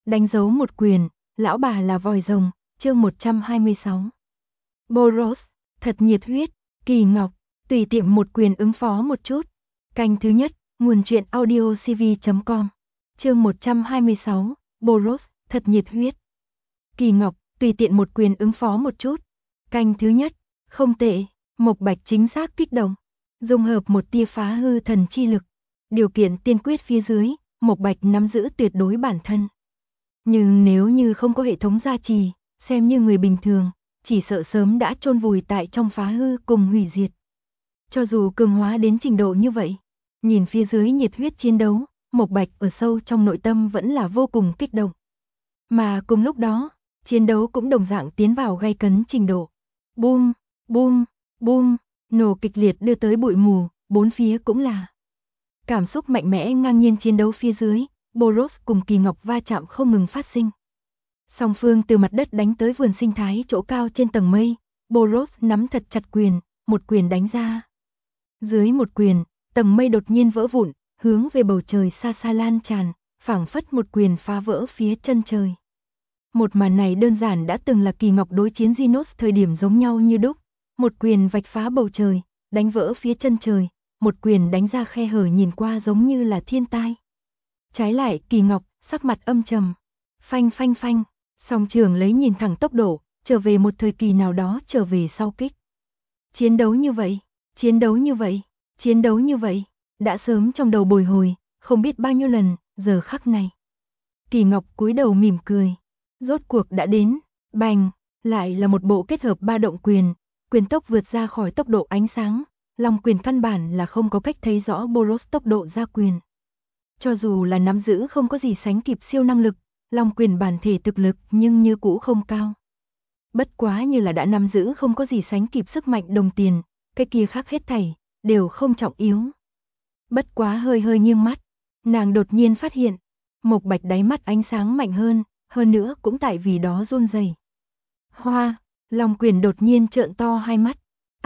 đánh dấu một quyền, lão bà là vòi rồng, chương 126. Boros, thật nhiệt huyết, Kỳ Ngọc, tùy tiện một quyền ứng phó một chút. Canh thứ nhất, nguồn truyện audio cv.com. Chương 126, Boros, thật nhiệt huyết. Kỳ Ngọc, tùy tiện một quyền ứng phó một chút. Canh thứ nhất, không tệ, Mộc Bạch chính xác kích động, dung hợp một tia phá hư thần chi lực. Điều kiện tiên quyết phía dưới, Mộc Bạch nắm giữ tuyệt đối bản thân. Nhưng nếu như không có hệ thống gia trì, xem như người bình thường, chỉ sợ sớm đã chôn vùi tại trong phá hư cùng hủy diệt. Cho dù cường hóa đến trình độ như vậy, nhìn phía dưới nhiệt huyết chiến đấu, Mộc Bạch ở sâu trong nội tâm vẫn là vô cùng kích động. Mà cùng lúc đó, chiến đấu cũng đồng dạng tiến vào gay cấn trình độ. Bum, bum, bum, nổ kịch liệt đưa tới bụi mù, bốn phía cũng là. Cảm xúc mạnh mẽ ngang nhiên chiến đấu phía dưới, Boros cùng Kỳ Ngọc va chạm không ngừng phát sinh. Song phương từ mặt đất đánh tới vườn sinh thái chỗ cao trên tầng mây, Boros nắm thật chặt quyền, một quyền đánh ra. Dưới một quyền, tầng mây đột nhiên vỡ vụn, hướng về bầu trời xa xa lan tràn, phảng phất một quyền phá vỡ phía chân trời. Một màn này đơn giản đã từng là Kỳ Ngọc đối chiến Genos thời điểm giống nhau như đúc, một quyền vạch phá bầu trời, đánh vỡ phía chân trời, một quyền đánh ra khe hở nhìn qua giống như là thiên tai. Trái lại Kỳ Ngọc, sắc mặt âm trầm, phanh phanh phanh, song trường lấy nhìn thẳng tốc độ, trở về một thời kỳ nào đó trở về sau kích. Chiến đấu như vậy, chiến đấu như vậy, chiến đấu như vậy, đã sớm trong đầu bồi hồi, không biết bao nhiêu lần, giờ khắc này. Kỳ Ngọc cúi đầu mỉm cười, rốt cuộc đã đến, bành, lại là một bộ kết hợp ba động quyền, quyền tốc vượt ra khỏi tốc độ ánh sáng, long quyền căn bản là không có cách thấy rõ Boros tốc độ ra quyền. Cho dù là nắm giữ không có gì sánh kịp siêu năng lực, long quyền bản thể thực lực nhưng như cũ không cao. Bất quá như là đã nắm giữ không có gì sánh kịp sức mạnh đồng tiền, cái kia khác hết thảy, đều không trọng yếu. Bất quá hơi hơi nghiêng mắt, nàng đột nhiên phát hiện, Mộc Bạch đáy mắt ánh sáng mạnh hơn nữa cũng tại vì đó run rẩy. Hoa, long quyền đột nhiên trợn to hai mắt,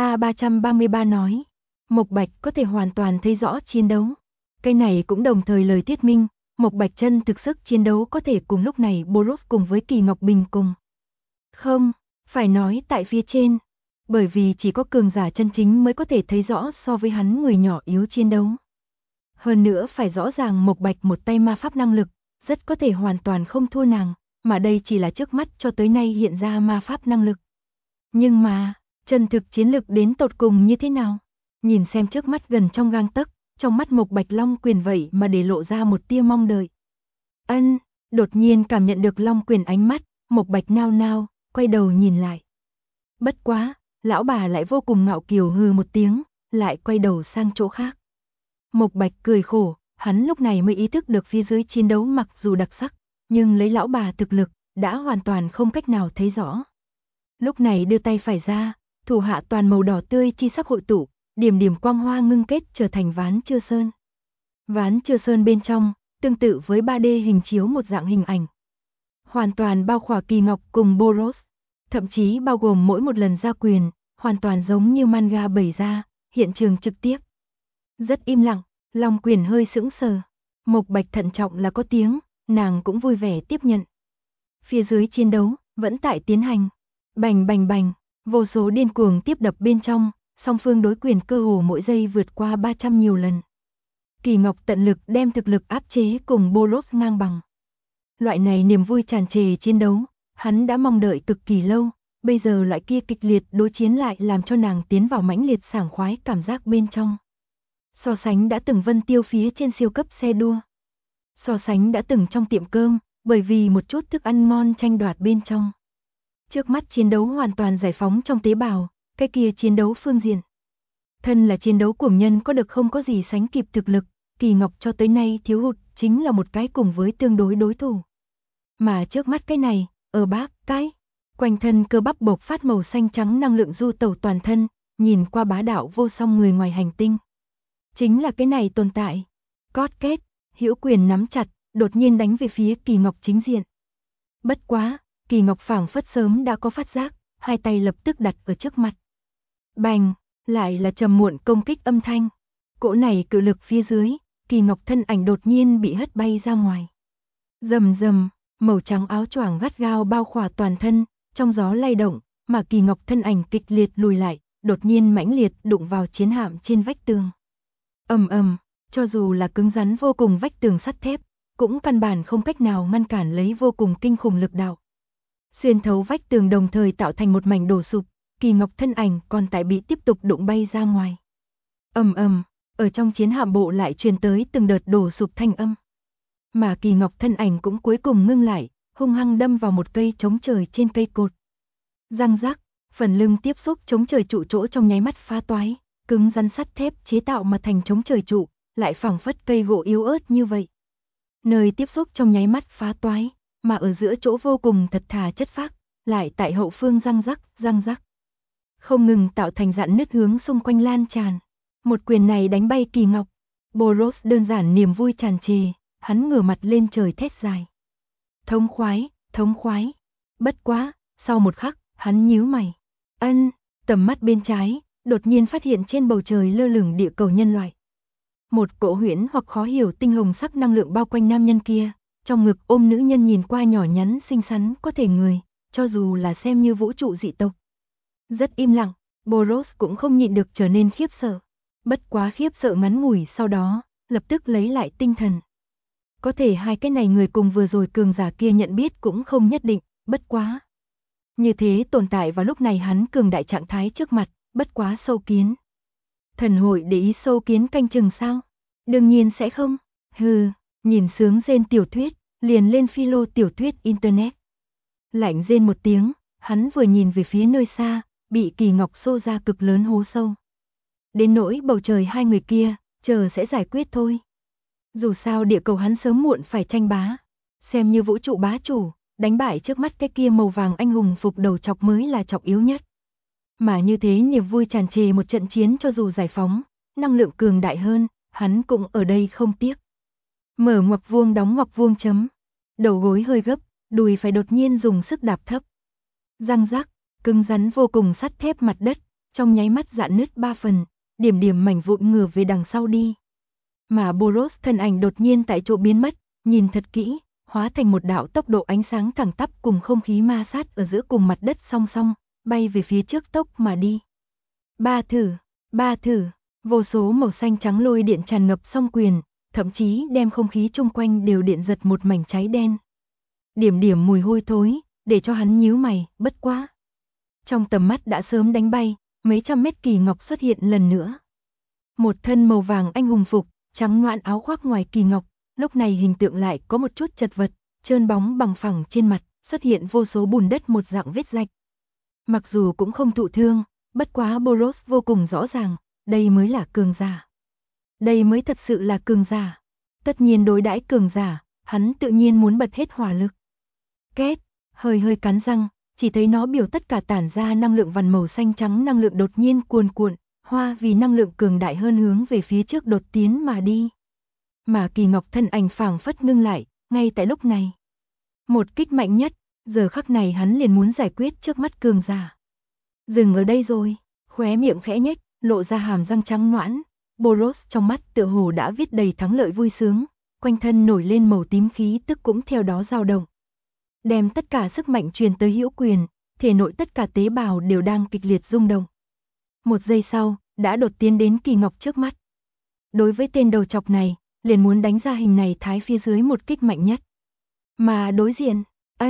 A333 nói, Mộc Bạch có thể hoàn toàn thấy rõ chiến đấu. Cái này cũng đồng thời lời thuyết minh, Mộc Bạch chân thực sức chiến đấu có thể cùng lúc này Boros cùng với Kỳ Ngọc bình cùng. Không, phải nói tại phía trên, bởi vì chỉ có cường giả chân chính mới có thể thấy rõ so với hắn người nhỏ yếu chiến đấu. Hơn nữa phải rõ ràng Mộc Bạch một tay ma pháp năng lực, rất có thể hoàn toàn không thua nàng, mà đây chỉ là trước mắt cho tới nay hiện ra ma pháp năng lực. Nhưng mà, chân thực chiến lực đến tột cùng như thế nào? Nhìn xem trước mắt gần trong gang tấc, trong mắt Mộc Bạch long quyền vậy mà để lộ ra một tia mong đợi. Đột nhiên cảm nhận được long quyền ánh mắt, Mộc Bạch nao nao, quay đầu nhìn lại. Bất quá, lão bà lại vô cùng ngạo kiều hừ một tiếng, lại quay đầu sang chỗ khác. Mộc Bạch cười khổ, hắn lúc này mới ý thức được phía dưới chiến đấu mặc dù đặc sắc, nhưng lấy lão bà thực lực, đã hoàn toàn không cách nào thấy rõ. Lúc này đưa tay phải ra, thủ hạ toàn màu đỏ tươi chi sắc hội tụ, điểm điểm quang hoa ngưng kết trở thành ván chưa sơn. Ván chưa sơn bên trong, tương tự với 3D hình chiếu một dạng hình ảnh. Hoàn toàn bao khỏa Kỳ Ngọc cùng Boros, thậm chí bao gồm mỗi một lần ra quyền, hoàn toàn giống như manga bày ra, hiện trường trực tiếp. Rất im lặng, long quyền hơi sững sờ. Mộc Bạch thận trọng là có tiếng, nàng cũng vui vẻ tiếp nhận. Phía dưới chiến đấu, vẫn tại tiến hành. Bành bành bành, vô số điên cuồng tiếp đập bên trong, song phương đối quyền cơ hồ mỗi giây vượt qua 300 nhiều lần. Kỳ Ngọc tận lực đem thực lực áp chế cùng Boros ngang bằng. Loại này niềm vui tràn trề chiến đấu, hắn đã mong đợi cực kỳ lâu, bây giờ loại kia kịch liệt đối chiến lại làm cho nàng tiến vào mãnh liệt sảng khoái cảm giác bên trong. So sánh đã từng Vân Tiêu phía trên siêu cấp xe đua. So sánh đã từng trong tiệm cơm, bởi vì một chút thức ăn ngon tranh đoạt bên trong. Trước mắt chiến đấu hoàn toàn giải phóng trong tế bào, cái kia chiến đấu phương diện. Thân là chiến đấu cuồng nhân có được không có gì sánh kịp thực lực, Kỳ Ngọc cho tới nay thiếu hụt chính là một cái cùng với tương đối đối thủ. Mà trước mắt cái này, ở bác, cái, quanh thân cơ bắp bộc phát màu xanh trắng năng lượng du tẩu toàn thân, nhìn qua bá đạo vô song người ngoài hành tinh. Chính là cái này tồn tại. Cót kết, hữu quyền nắm chặt, đột nhiên đánh về phía Kỳ Ngọc chính diện. Bất quá, Kỳ Ngọc phảng phất sớm đã có phát giác, hai tay lập tức đặt ở trước mặt. Bành, lại là trầm muộn công kích âm thanh. Cỗ này cự lực phía dưới, Kỳ Ngọc thân ảnh đột nhiên bị hất bay ra ngoài. Rầm rầm, Màu trắng áo choàng gắt gao bao khỏa toàn thân, trong gió lay động, mà Kỳ Ngọc thân ảnh kịch liệt lùi lại, đột nhiên mãnh liệt đụng vào chiến hạm trên vách tường. Ầm ầm, cho dù là cứng rắn vô cùng vách tường sắt thép, cũng căn bản không cách nào ngăn cản lấy vô cùng kinh khủng lực đạo. Xuyên thấu vách tường đồng thời tạo thành một mảnh đổ sụp, Kỳ Ngọc thân ảnh còn tại bị tiếp tục đụng bay ra ngoài. Ầm ầm, ở trong chiến hạm bộ lại truyền tới từng đợt đổ sụp thanh âm. Mà Kỳ Ngọc thân ảnh cũng cuối cùng ngưng lại, hung hăng đâm vào một cây chống trời trên cây cột. Răng rắc, phần lưng tiếp xúc chống trời trụ chỗ trong nháy mắt phá toái, cứng rắn sắt thép chế tạo mà thành chống trời trụ, lại phảng phất cây gỗ yếu ớt như vậy. Nơi tiếp xúc trong nháy mắt phá toái, mà ở giữa chỗ vô cùng thật thà chất phác, lại tại hậu phương răng rắc, không ngừng tạo thành dạn nứt hướng xung quanh lan tràn. Một quyền này đánh bay Kỳ Ngọc, Boros đơn giản niềm vui tràn trề, hắn ngửa mặt lên trời thét dài. Thống khoái. Bất quá, sau một khắc, hắn nhíu mày. Tầm mắt bên trái, đột nhiên phát hiện trên bầu trời lơ lửng địa cầu nhân loại. Một cỗ huyễn hoặc khó hiểu tinh hồng sắc năng lượng bao quanh nam nhân kia, trong ngực ôm nữ nhân nhìn qua nhỏ nhắn xinh xắn có thể người, cho dù là xem như vũ trụ dị tộc. Rất im lặng, Boros cũng không nhịn được trở nên khiếp sợ. Bất quá khiếp sợ ngắn ngủi sau đó, lập tức lấy lại tinh thần. Có thể hai cái này người cùng vừa rồi cường giả kia nhận biết cũng không nhất định, bất quá. Như thế tồn tại vào lúc này hắn cường đại trạng thái trước mặt, bất quá sâu kiến. Thần hội để ý sâu kiến canh chừng sao? Đương nhiên sẽ không. Hừ, nhìn sướng rên tiểu thuyết, liền lên philo tiểu thuyết internet. Lạnh rên một tiếng, hắn vừa nhìn về phía nơi xa, bị Kỳ Ngọc xô ra cực lớn hố sâu. Đến nỗi bầu trời hai người kia, chờ sẽ giải quyết thôi. Dù sao địa cầu hắn sớm muộn phải tranh bá, xem như vũ trụ bá chủ, đánh bại trước mắt cái kia màu vàng anh hùng phục đầu chọc mới là trọng yếu nhất. Mà như thế niềm vui tràn trề một trận chiến cho dù giải phóng, năng lượng cường đại hơn, hắn cũng ở đây không tiếc. Mở ngoặc vuông đóng ngoặc vuông chấm. Đầu gối hơi gấp, đùi phải đột nhiên dùng sức đạp thấp. Răng rắc, cứng rắn vô cùng sắt thép mặt đất, trong nháy mắt rạn nứt 3 phần, điểm mảnh vụn ngửa về đằng sau đi. Mà Boros thân ảnh đột nhiên tại chỗ biến mất, nhìn thật kỹ, hóa thành một đạo tốc độ ánh sáng thẳng tắp cùng không khí ma sát ở giữa cùng mặt đất song song, bay về phía trước tốc mà đi. Ba thử, vô số màu xanh trắng lôi điện tràn ngập song quyền, thậm chí đem không khí chung quanh đều điện giật một mảnh cháy đen. Điểm mùi hôi thối, để cho hắn nhíu mày, bất quá. Trong tầm mắt đã sớm đánh bay, mấy trăm mét Kỳ Ngọc xuất hiện lần nữa. Một thân màu vàng anh hùng phục, trắng noãn áo khoác ngoài Kỳ Ngọc, lúc này hình tượng lại có một chút chật vật, trơn bóng bằng phẳng trên mặt, xuất hiện vô số bùn đất một dạng vết rạch. Mặc dù cũng không thụ thương, bất quá Boros vô cùng rõ ràng, đây mới là cường giả. Đây mới thật sự là cường giả. Tất nhiên đối đãi cường giả, hắn tự nhiên muốn bật hết hỏa lực. Két, hơi cắn răng, chỉ thấy nó biểu tất cả tản ra năng lượng vằn màu xanh trắng năng lượng đột nhiên cuồn cuộn, hoa vì năng lượng cường đại hơn hướng về phía trước đột tiến mà đi. Mà Kỳ Ngọc thân ảnh phảng phất ngưng lại, ngay tại lúc này. Một kích mạnh nhất, giờ khắc này hắn liền muốn giải quyết trước mắt cường giả. Dừng ở đây rồi, khóe miệng khẽ nhếch, lộ ra hàm răng trắng nõn. Boros trong mắt tựa hồ đã viết đầy thắng lợi vui sướng, quanh thân nổi lên màu tím khí tức cũng theo đó dao động. Đem tất cả sức mạnh truyền tới hữu quyền, thể nội tất cả tế bào đều đang kịch liệt rung động. Một giây sau, đã đột tiến đến Kỳ Ngọc trước mắt. Đối với tên đầu chọc này, liền muốn đánh ra hình này thái phía dưới một kích mạnh nhất. Mà đối diện,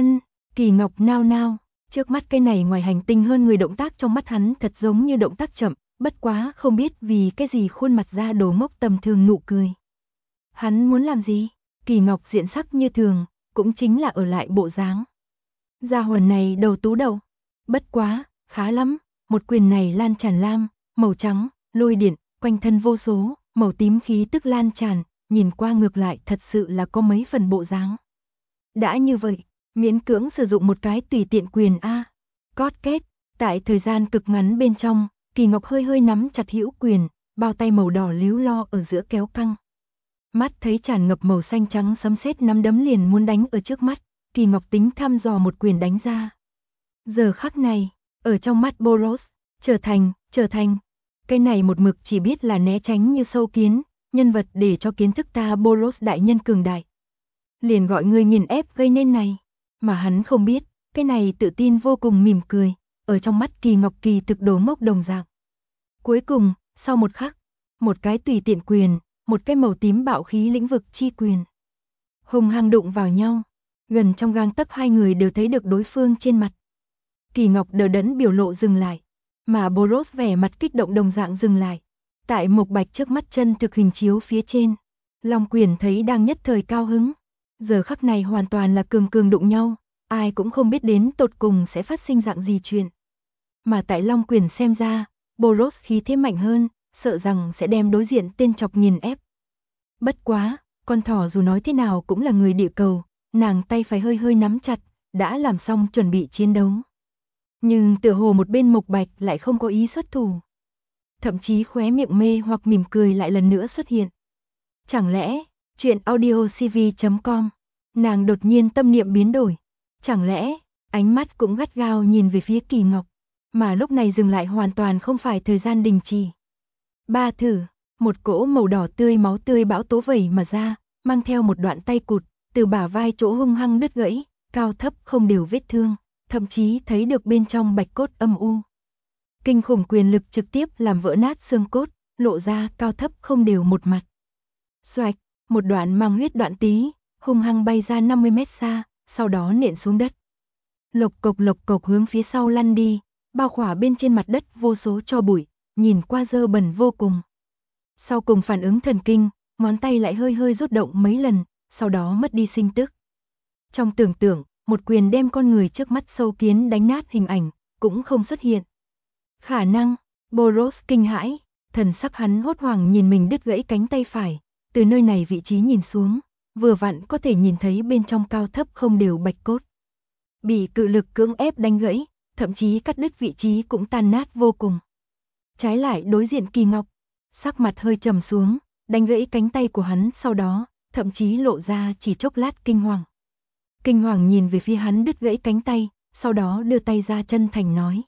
Kỳ Ngọc nao nao, trước mắt cái này ngoài hành tinh hơn người động tác trong mắt hắn thật giống như động tác chậm, bất quá không biết vì cái gì khuôn mặt ra đồ ngốc tầm thường nụ cười. Hắn muốn làm gì? Kỳ Ngọc diện sắc như thường, cũng chính là ở lại bộ dáng. Gia hồn này đầu tú đầu. Bất quá, khá lắm, một quyền này lan tràn lam, màu trắng, lôi điện, quanh thân vô số, màu tím khí tức lan tràn, nhìn qua ngược lại thật sự là có mấy phần bộ dáng. Đã như vậy, miễn cưỡng sử dụng một cái tùy tiện quyền A. Cót két, tại thời gian cực ngắn bên trong, Kỳ Ngọc hơi nắm chặt hữu quyền, bao tay màu đỏ líu lo ở giữa kéo căng. Mắt thấy tràn ngập màu xanh trắng sấm sét nắm đấm liền muốn đánh ở trước mắt, Kỳ Ngọc tính thăm dò một quyền đánh ra. Giờ khắc này, ở trong mắt Boros, trở thành, cái này một mực chỉ biết là né tránh như sâu kiến, nhân vật để cho kiến thức ta Boros đại nhân cường đại. liền gọi người nghiền ép gây nên này. Mà hắn không biết, cái này tự tin vô cùng mỉm cười, ở trong mắt Kỳ Ngọc kỳ thực đồ ngốc đồng dạng. Cuối cùng, sau một khắc, một cái tùy tiện quyền, một cái màu tím bạo khí lĩnh vực chi quyền. Hùng hăng đụng vào nhau, gần trong gang tấc hai người đều thấy được đối phương trên mặt. Kỳ Ngọc đờ đẫn biểu lộ dừng lại, mà Boros vẻ mặt kích động đồng dạng dừng lại. Tại Mộc Bạch trước mắt chân thực hình chiếu phía trên, Long Quyền thấy đang nhất thời cao hứng. Giờ khắc này hoàn toàn là cường cường đụng nhau, ai cũng không biết đến tột cùng sẽ phát sinh dạng gì chuyện. Mà tại Long Quyền xem ra, Boros khí thế mạnh hơn, sợ rằng sẽ đem đối diện tên chọc nghiền ép. Bất quá, con thỏ dù nói thế nào cũng là người địa cầu, nàng tay phải hơi hơi nắm chặt, đã làm xong chuẩn bị chiến đấu. Nhưng tựa hồ một bên Mộc Bạch lại không có ý xuất thủ. Thậm chí khóe miệng mê hoặc mỉm cười lại lần nữa xuất hiện. Chẳng lẽ, chuyện audiocv.com, nàng đột nhiên tâm niệm biến đổi. Chẳng lẽ, ánh mắt cũng gắt gao nhìn về phía Kỳ Ngọc, mà lúc này dừng lại hoàn toàn không phải thời gian đình trì. Ba thử, một cỗ màu đỏ tươi máu tươi bão tố vẩy mà ra, mang theo một đoạn tay cụt, từ bả vai chỗ hung hăng đứt gãy, cao thấp không đều vết thương, thậm chí thấy được bên trong bạch cốt âm u. Kinh khủng quyền lực trực tiếp làm vỡ nát xương cốt, lộ ra cao thấp không đều một mặt. Xoạch, một đoạn mang huyết đoạn tí, hung hăng bay ra 50 mét xa, sau đó nện xuống đất. Lộc cộc hướng phía sau lăn đi, bao khỏa bên trên mặt đất vô số tro bụi, nhìn qua dơ bẩn vô cùng. Sau cùng phản ứng thần kinh, ngón tay lại hơi hơi rút động mấy lần, sau đó mất đi sinh tức. Trong tưởng tượng, một quyền đem con người trước mắt sâu kiến đánh nát hình ảnh, cũng không xuất hiện. Khả năng, Boros kinh hãi, thần sắc hắn hốt hoảng nhìn mình đứt gãy cánh tay phải, từ nơi này vị trí nhìn xuống, vừa vặn có thể nhìn thấy bên trong cao thấp không đều bạch cốt. Bị cự lực cưỡng ép đánh gãy, thậm chí cắt đứt vị trí cũng tan nát vô cùng. Trái lại đối diện Kỳ Ngọc, sắc mặt hơi trầm xuống, đánh gãy cánh tay của hắn sau đó, thậm chí lộ ra chỉ chốc lát kinh hoàng. Kinh hoàng nhìn về phía hắn đứt gãy cánh tay, sau đó đưa tay ra chân thành nói.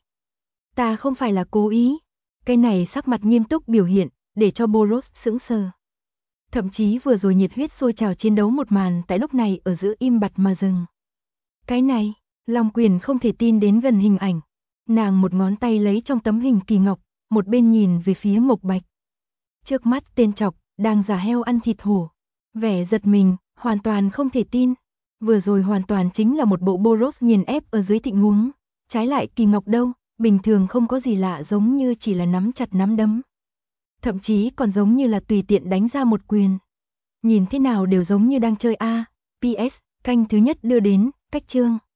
Ta không phải là cố ý. Cái này sắc mặt nghiêm túc biểu hiện, để cho Boros sững sờ. Thậm chí vừa rồi nhiệt huyết sôi trào chiến đấu một màn tại lúc này ở giữa im bặt mà dừng. Cái này, Long Quyền không thể tin đến gần hình ảnh. Nàng một ngón tay lấy trong tấm hình Kỳ Ngọc, một bên nhìn về phía Mộc Bạch. Trước mắt tên chọc, đang giả heo ăn thịt hổ. Vẻ giật mình, hoàn toàn không thể tin. Vừa rồi hoàn toàn chính là một bộ Boros nghiền ép ở dưới tình huống. Trái lại Kỳ Ngọc đâu, bình thường không có gì lạ giống như chỉ là nắm chặt nắm đấm. Thậm chí còn giống như là tùy tiện đánh ra một quyền. Nhìn thế nào đều giống như đang chơi A. PS, canh thứ nhất đưa đến, cách chương.